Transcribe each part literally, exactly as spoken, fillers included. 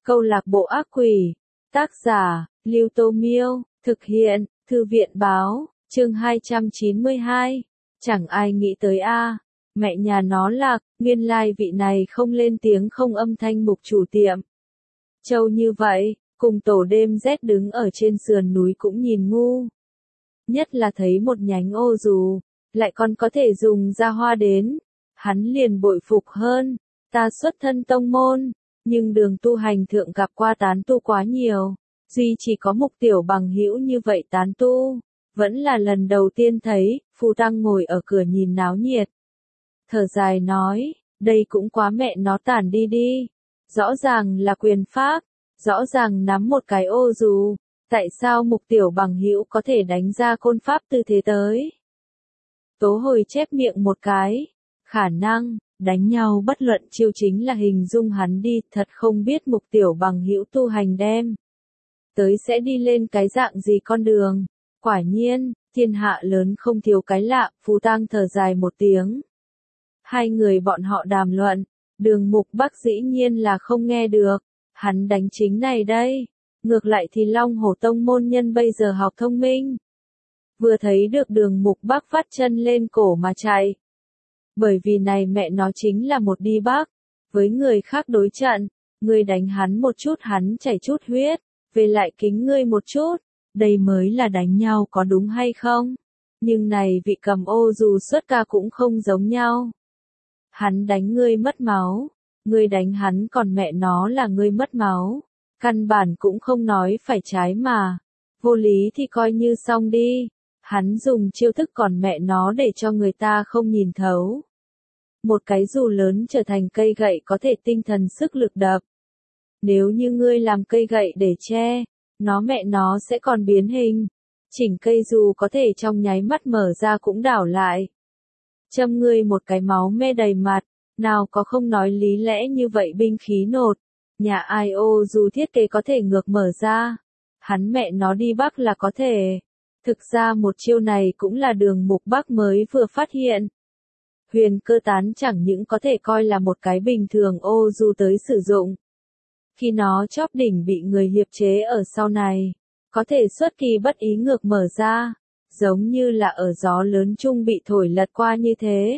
Câu lạc bộ ác quỷ. Tác giả, Lưu Tô Miêu. Thực hiện, Thư viện Báo. Chương hai trăm chín mươi hai. Chẳng ai nghĩ tới a, mẹ nhà nó lạc, nguyên lai vị này không lên tiếng không âm thanh mục chủ tiệm. Châu như vậy, cùng tổ đêm rét đứng ở trên sườn núi cũng nhìn ngu. Nhất là thấy một nhánh ô dù, lại còn có thể dùng ra hoa đến. Hắn liền bội phục hơn, ta xuất thân tông môn, nhưng đường tu hành thượng gặp qua tán tu quá nhiều, duy chỉ có Mục Tiểu Bằng hữu như vậy tán tu, vẫn là lần đầu tiên thấy. Phù Tăng ngồi ở cửa nhìn náo nhiệt, thở dài nói, đây cũng quá mẹ nó tản đi đi, rõ ràng là quyền pháp, rõ ràng nắm một cái ô dù, tại sao Mục Tiểu Bằng hữu có thể đánh ra côn pháp tư thế tới? Tố Hồi chép miệng một cái, khả năng, đánh nhau bất luận chiêu chính là hình dung hắn đi, thật không biết Mục Tiểu Bằng hữu tu hành đem tới sẽ đi lên cái dạng gì con đường. Quả nhiên, thiên hạ lớn không thiếu cái lạ. Phù Tăng thở dài một tiếng. Hai người bọn họ đàm luận, Đường Mục Bắc dĩ nhiên là không nghe được, hắn đánh chính này đây. Ngược lại thì Long Hổ Tông môn nhân bây giờ học thông minh, vừa thấy được Đường Mục Bắc vắt chân lên cổ mà chạy. Bởi vì này mẹ nó chính là một đi bắc, với người khác đối trận, ngươi đánh hắn một chút hắn chảy chút huyết, về lại kính ngươi một chút, đây mới là đánh nhau có đúng hay không? Nhưng này vị cầm ô dù xuất ca cũng không giống nhau. Hắn đánh ngươi mất máu, ngươi đánh hắn còn mẹ nó là ngươi mất máu, căn bản cũng không nói phải trái mà, vô lý thì coi như xong đi. Hắn dùng chiêu thức còn mẹ nó để cho người ta không nhìn thấu. Một cái dù lớn trở thành cây gậy có thể tinh thần sức lực đập. Nếu như ngươi làm cây gậy để che, nó mẹ nó sẽ còn biến hình. Chỉnh cây dù có thể trong nháy mắt mở ra cũng đảo lại. Châm ngươi một cái máu me đầy mặt, nào có không nói lý lẽ như vậy binh khí nột. Nhà ai ô dù thiết kế có thể ngược mở ra. Hắn mẹ nó đi bắc là có thể. Thực ra một chiêu này cũng là Đường Mục Bắc mới vừa phát hiện. Huyền Cơ Tán chẳng những có thể coi là một cái bình thường ô dù tới sử dụng. Khi nó chóp đỉnh bị người hiệp chế ở sau này, có thể xuất kỳ bất ý ngược mở ra, giống như là ở gió lớn chung bị thổi lật qua như thế.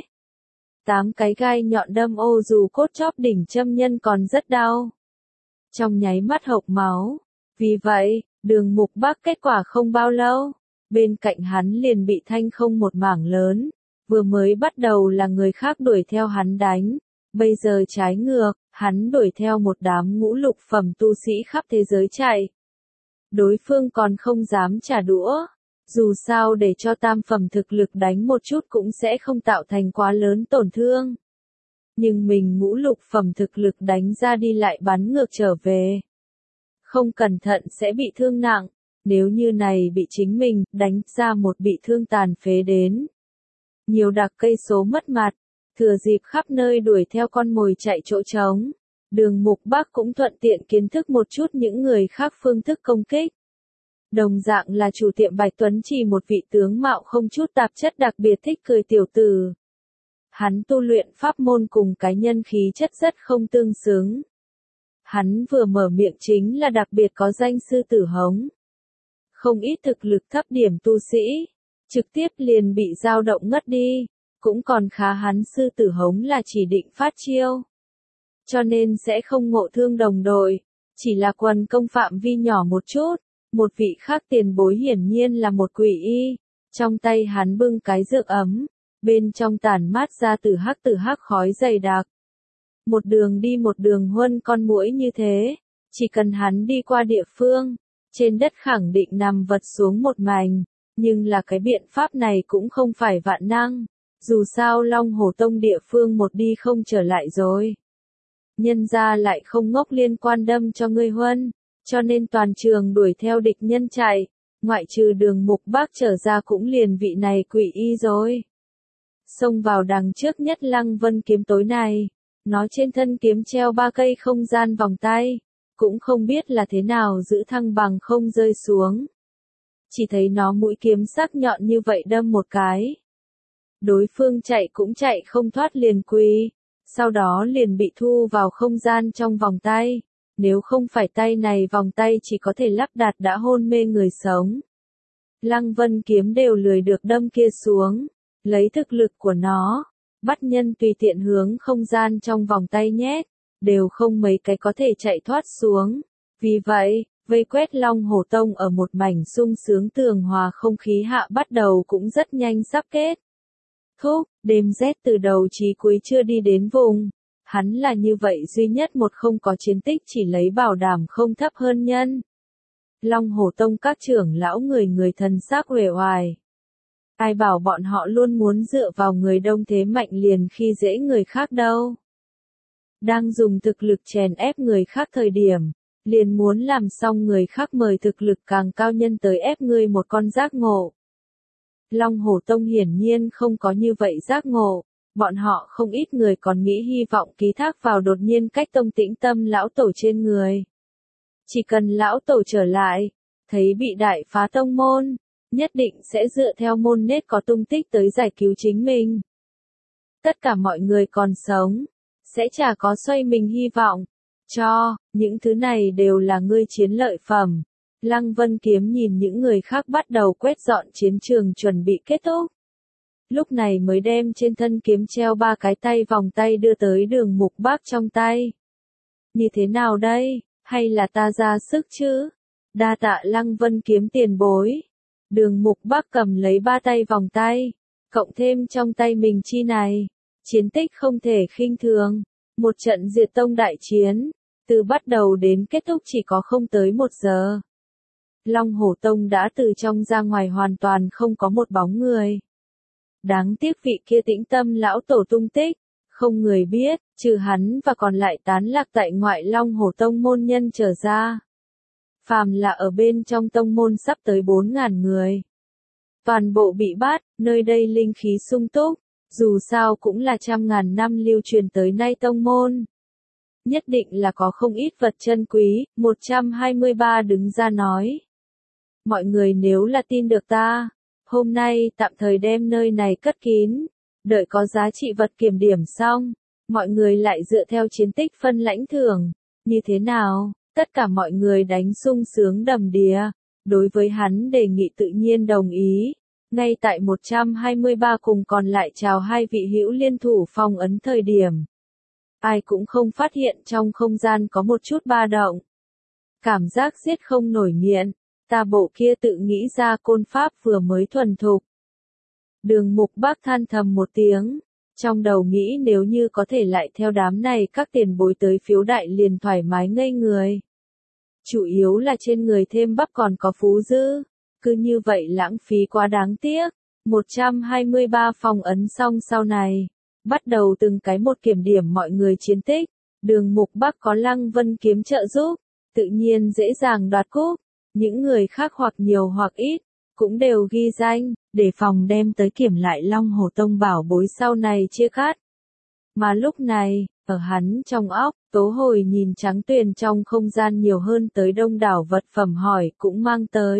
Tám cái gai nhọn đâm ô dù cốt chóp đỉnh châm nhân còn rất đau. Trong nháy mắt hộc máu. Vì vậy, Đường Mục Bắc kết quả không bao lâu, bên cạnh hắn liền bị thanh không một mảng lớn. Vừa mới bắt đầu là người khác đuổi theo hắn đánh, bây giờ trái ngược, hắn đuổi theo một đám ngũ lục phẩm tu sĩ khắp thế giới chạy. Đối phương còn không dám trả đũa, dù sao để cho tam phẩm thực lực đánh một chút cũng sẽ không tạo thành quá lớn tổn thương. Nhưng mình ngũ lục phẩm thực lực đánh ra đi lại bắn ngược trở về. Không cẩn thận sẽ bị thương nặng, nếu như này bị chính mình đánh ra một bị thương tàn phế đến. Nhiều đặc cây số mất mặt, thừa dịp khắp nơi đuổi theo con mồi chạy chỗ trống. Đường Mục Bắc cũng thuận tiện kiến thức một chút những người khác phương thức công kích. Đồng dạng là chủ tiệm Bạch Tuấn Chỉ một vị tướng mạo không chút tạp chất đặc biệt thích cười tiểu tử. Hắn tu luyện pháp môn cùng cái nhân khí chất rất không tương xứng. Hắn vừa mở miệng chính là đặc biệt có danh sư tử hống. Không ít thực lực thấp điểm tu sĩ, trực tiếp liền bị dao động ngất đi, cũng còn khá hắn sư tử hống là chỉ định phát chiêu. Cho nên sẽ không ngộ thương đồng đội, chỉ là quần công phạm vi nhỏ một chút. Một vị khác tiền bối hiển nhiên là một quỷ y, trong tay hắn bưng cái dược ấm, bên trong tản mát ra từ hắc từ hắc khói dày đặc. Một đường đi một đường huân con muỗi như thế, chỉ cần hắn đi qua địa phương, trên đất khẳng định nằm vật xuống một mảnh, nhưng là cái biện pháp này cũng không phải vạn năng, dù sao Long Hổ Tông địa phương một đi không trở lại rồi. Nhân ra lại không ngốc liên quan đâm cho ngươi huân, cho nên toàn trường đuổi theo địch nhân chạy, ngoại trừ Đường Mục Bắc trở ra cũng liền vị này quỷ y rồi. Xông vào đằng trước nhất Lăng Vân kiếm tối này, nó trên thân kiếm treo ba cây không gian vòng tay, cũng không biết là thế nào giữ thăng bằng không rơi xuống. Chỉ thấy nó mũi kiếm sắc nhọn như vậy đâm một cái. Đối phương chạy cũng chạy không thoát liền quỳ, sau đó liền bị thu vào không gian trong vòng tay. nếu không phải tay này vòng tay chỉ có thể lắp đặt đã hôn mê người sống. Lăng Vân Kiếm đều lười được đâm kia xuống, lấy thực lực của nó, bắt nhân tùy tiện hướng không gian trong vòng tay nhét, đều không mấy cái có thể chạy thoát xuống. Vì vậy, vây quét Long Hổ Tông ở một mảnh sung sướng tường hòa không khí hạ bắt đầu cũng rất nhanh sắp kết thúc, đêm rét từ đầu chí cuối chưa đi đến vùng. Hắn là như vậy duy nhất một không có chiến tích chỉ lấy bảo đảm không thấp hơn nhân. Long Hổ Tông các trưởng lão người người thần sắc uể oải. Ai bảo bọn họ luôn muốn dựa vào người đông thế mạnh liền khi dễ người khác đâu. Đang dùng thực lực chèn ép người khác thời điểm, liền muốn làm xong người khác mời thực lực càng cao nhân tới ép ngươi một con giác ngộ. Long Hổ Tông hiển nhiên không có như vậy giác ngộ, bọn họ không ít người còn nghĩ hy vọng ký thác vào đột nhiên cách tông tĩnh tâm lão tổ trên người. Chỉ cần lão tổ trở lại, thấy bị đại phá tông môn, nhất định sẽ dựa theo môn nết có tung tích tới giải cứu chính mình. Tất cả mọi người còn sống, sẽ chả có xoay mình hy vọng. Cho, những thứ này đều là ngươi chiến lợi phẩm. Lăng Vân Kiếm nhìn những người khác bắt đầu quét dọn chiến trường chuẩn bị kết thúc. Lúc này mới đem trên thân kiếm treo ba cái tay vòng tay đưa tới Đường Mục Bác trong tay. Như thế nào đây, hay là ta ra sức chứ? Đa tạ Lăng Vân Kiếm tiền bối. Đường Mục Bác cầm lấy ba tay vòng tay, cộng thêm trong tay mình chi này. Chiến tích không thể khinh thường. Một trận diệt tông đại chiến, từ bắt đầu đến kết thúc chỉ có không tới một giờ. Long Hổ Tông đã từ trong ra ngoài hoàn toàn không có một bóng người. Đáng tiếc vị kia tĩnh tâm lão tổ tung tích, không người biết, trừ hắn và còn lại tán lạc tại ngoại Long Hổ Tông môn nhân trở ra. Phàm là ở bên trong tông môn sắp tới bốn ngàn người. Toàn bộ bị bắt, nơi đây linh khí sung túc, dù sao cũng là trăm ngàn năm lưu truyền tới nay tông môn. Nhất định là có không ít vật chân quý, một trăm hai mươi ba đứng ra nói. Mọi người nếu là tin được ta, hôm nay tạm thời đem nơi này cất kín, đợi có giá trị vật kiểm điểm xong, mọi người lại dựa theo chiến tích phân lãnh thưởng, như thế nào, tất cả mọi người đánh sung sướng đầm đìa, đối với hắn đề nghị tự nhiên đồng ý, ngay tại một trăm hai mươi ba cùng còn lại chào hai vị hữu liên thủ phong ấn thời điểm. Ai cũng không phát hiện trong không gian có một chút ba động. Cảm giác giết không nổi nghiện. Ta bộ kia tự nghĩ ra côn pháp vừa mới thuần thục. Đường Mục Bác than thầm một tiếng, trong đầu nghĩ nếu như có thể lại theo đám này các tiền bối tới phiếu đại liền thoải mái ngây người. Chủ yếu là trên người thêm bắp còn có phú dư, cứ như vậy lãng phí quá đáng tiếc. một trăm hai mươi ba phong ấn xong sau này, bắt đầu từng cái một kiểm điểm mọi người chiến tích, Đường Mục Bác có Lăng Vân Kiếm trợ giúp, tự nhiên dễ dàng đoạt cúp. Những người khác hoặc nhiều hoặc ít, cũng đều ghi danh, để phòng đem tới kiểm lại Long Hổ Tông bảo bối sau này chia cắt. Mà lúc này, ở hắn trong óc, Tố Hồi nhìn Trắng Tuyền trong không gian nhiều hơn tới đông đảo vật phẩm hỏi cũng mang tới.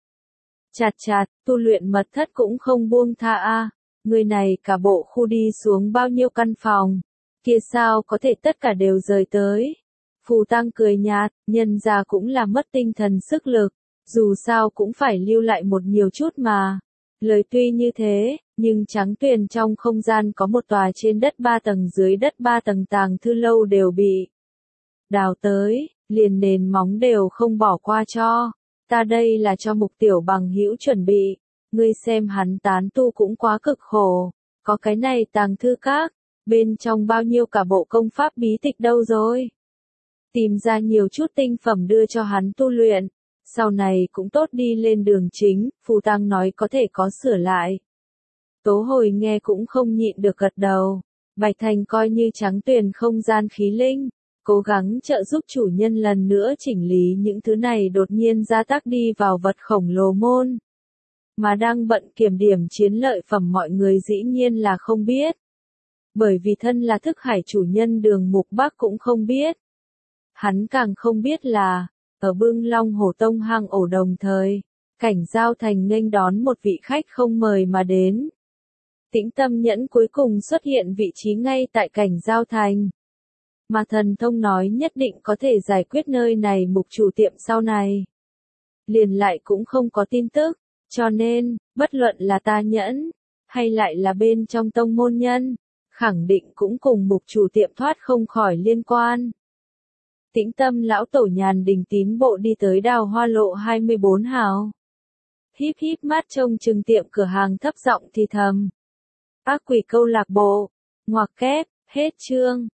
Chạt chạt, tu luyện mật thất cũng không buông tha a, người này cả bộ khu đi xuống bao nhiêu căn phòng, kia sao có thể tất cả đều rời tới. Phù Tăng cười nhạt, nhân ra cũng là mất tinh thần sức lực, dù sao cũng phải lưu lại một nhiều chút mà. Lời tuy như thế, nhưng Trắng Tuyền trong không gian có một tòa trên đất ba tầng dưới đất ba tầng tàng thư lâu đều bị đào tới, liền nền móng đều không bỏ qua cho. Ta đây là cho Mục tiểu bằng hữu chuẩn bị, ngươi xem hắn tán tu cũng quá cực khổ, có cái này tàng thư các, bên trong bao nhiêu cả bộ công pháp bí tịch đâu rồi. Tìm ra nhiều chút tinh phẩm đưa cho hắn tu luyện, sau này cũng tốt đi lên đường chính, Phù Tăng nói có thể có sửa lại. Tố Hồi nghe cũng không nhịn được gật đầu, Bạch Thành coi như Trắng Tuyền không gian khí linh, cố gắng trợ giúp chủ nhân lần nữa chỉnh lý những thứ này đột nhiên gia tác đi vào vật khổng lồ môn. Mà đang bận kiểm điểm chiến lợi phẩm mọi người dĩ nhiên là không biết. Bởi vì thân là thức hải chủ nhân Đường Mục Bác cũng không biết. Hắn càng không biết là, ở Bưng Long Hổ Tông hang ổ đồng thời, Cảnh Giao Thành nghênh đón một vị khách không mời mà đến. Tĩnh Tâm Nhẫn cuối cùng xuất hiện vị trí ngay tại Cảnh Giao Thành. mà thần thông nói nhất định có thể giải quyết nơi này mục chủ tiệm sau này. Liền lại cũng không có tin tức, cho nên, bất luận là ta nhẫn, hay lại là bên trong tông môn nhân, khẳng định cũng cùng mục chủ tiệm thoát không khỏi liên quan. Tĩnh Tâm lão tổ nhàn đình tín bộ đi tới Đào Hoa lộ hai mươi bốn hào. Híp híp mắt trông chừng tiệm cửa hàng thấp giọng thì thầm. Ác quỷ câu lạc bộ, ngoặc kép, hết chương.